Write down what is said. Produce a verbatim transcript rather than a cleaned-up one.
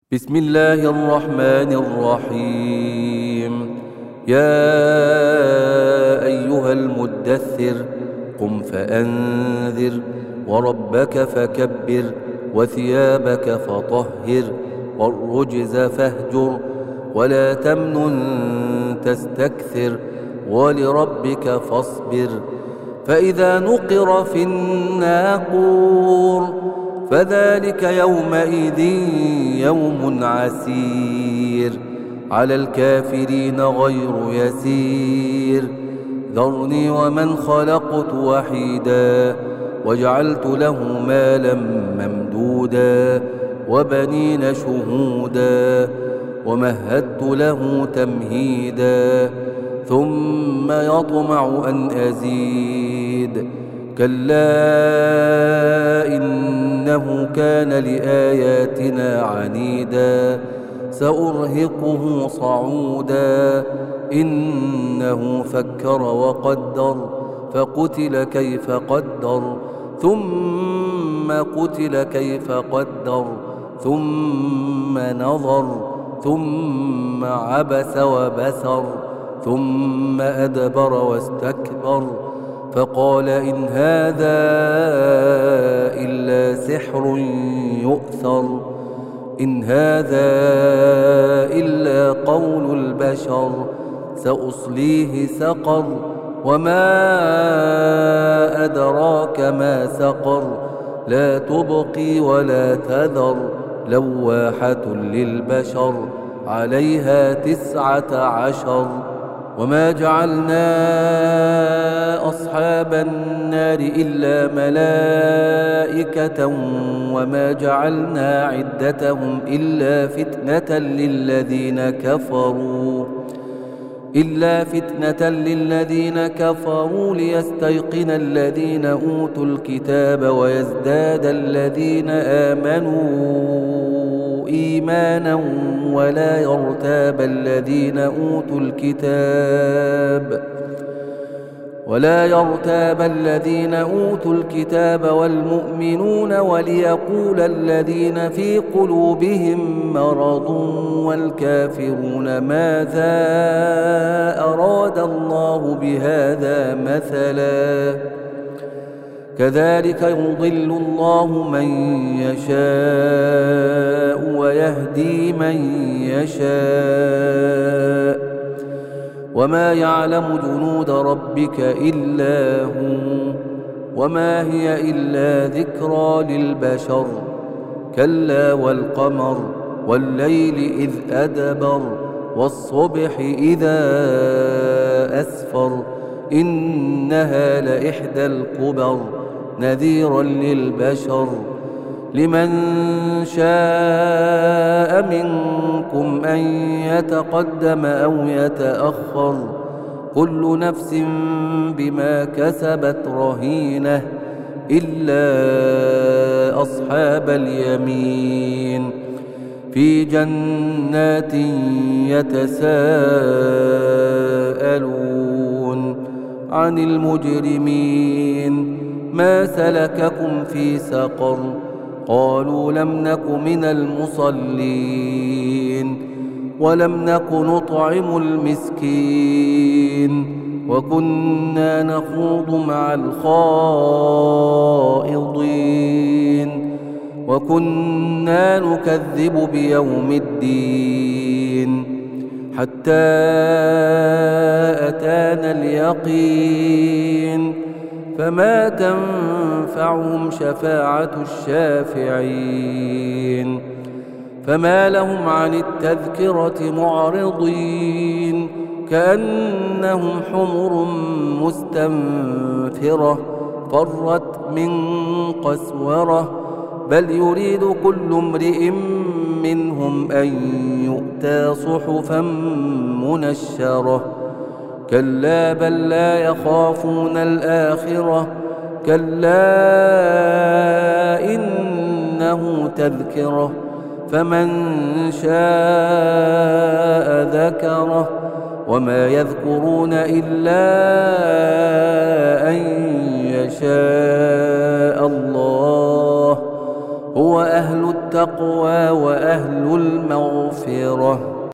بسم الله الرحمن الرحيم. يا أيها المدثر قم فأنذر وربك فكبر وثيابك فطهر والرجز فاهجر ولا تمنن تستكثر ولربك فاصبر. فإذا نقر في الناقور فذلك يومئذ يوم عسير على الكافرين غير يسير. ذرني ومن خلقت وحيدا وجعلت له مالا ممدودا وبنين شهودا ومهدت له تمهيدا ثم يطمع أن أزيد. كلا إنه كان لآياتنا عنيدا سأرهقه صعودا. إنه فكر وقدر فقتل كيف قدر ثم قتل كيف قدر ثم نظر ثم عبس وبسر ثم أدبر واستكبر فقال إن هذا إلا سحر يؤثر. إن هذا إلا قول البشر سأصليه سقر وما أدراك ما سقر لا تبقي ولا تذر لواحة للبشر عليها تسعة عشر. وما جعلنا أصحاب النار إلا ملائكة وما جعلنا عدتهم إلا فتنة للذين كفروا إلا فتنة للذين كفروا ليستيقن الذين أوتوا الكتاب ويزداد الذين آمنوا إيمانا ولا يرتاب الذين أوتوا الكتاب ولا يرتاب الذين أوتوا الكتاب والمؤمنون وليقول الذين في قلوبهم مرض والكافرون ماذا أراد الله بهذا مثلا. كذلك يضل الله من يشاء ويهدي من يشاء وما يعلم جنود ربك إلا هو وما هي إلا ذكرى للبشر. كلا والقمر والليل إذ أدبر والصبح إذا أسفر إنها لإحدى الكبر نذيرا للبشر. لمن شاء منكم أن يتقدم أو يتأخر كل نفس بما كسبت رهينة إلا أصحاب اليمين في جنات يتساءلون عن المجرمين ما سلككم في سقر قالوا لم نك من المصلين ولم نك نطعم المسكين وكنا نخوض مع الخائضين وكنا نكذب بيوم الدين حتى أتانا اليقين فما تنفعهم شفاعة الشافعين. فما لهم عن التذكرة معرضين كأنهم حمر مستنفرة فرت من قسورة بل يريد كل امرئ منهم أن يؤتى صحفا منشرة. كلا بل لا يخافون الآخرة كلا إنه تذكرة فمن شاء ذكره وما يذكرون إلا أن يشاء الله هو أهل التقوى وأهل المغفرة.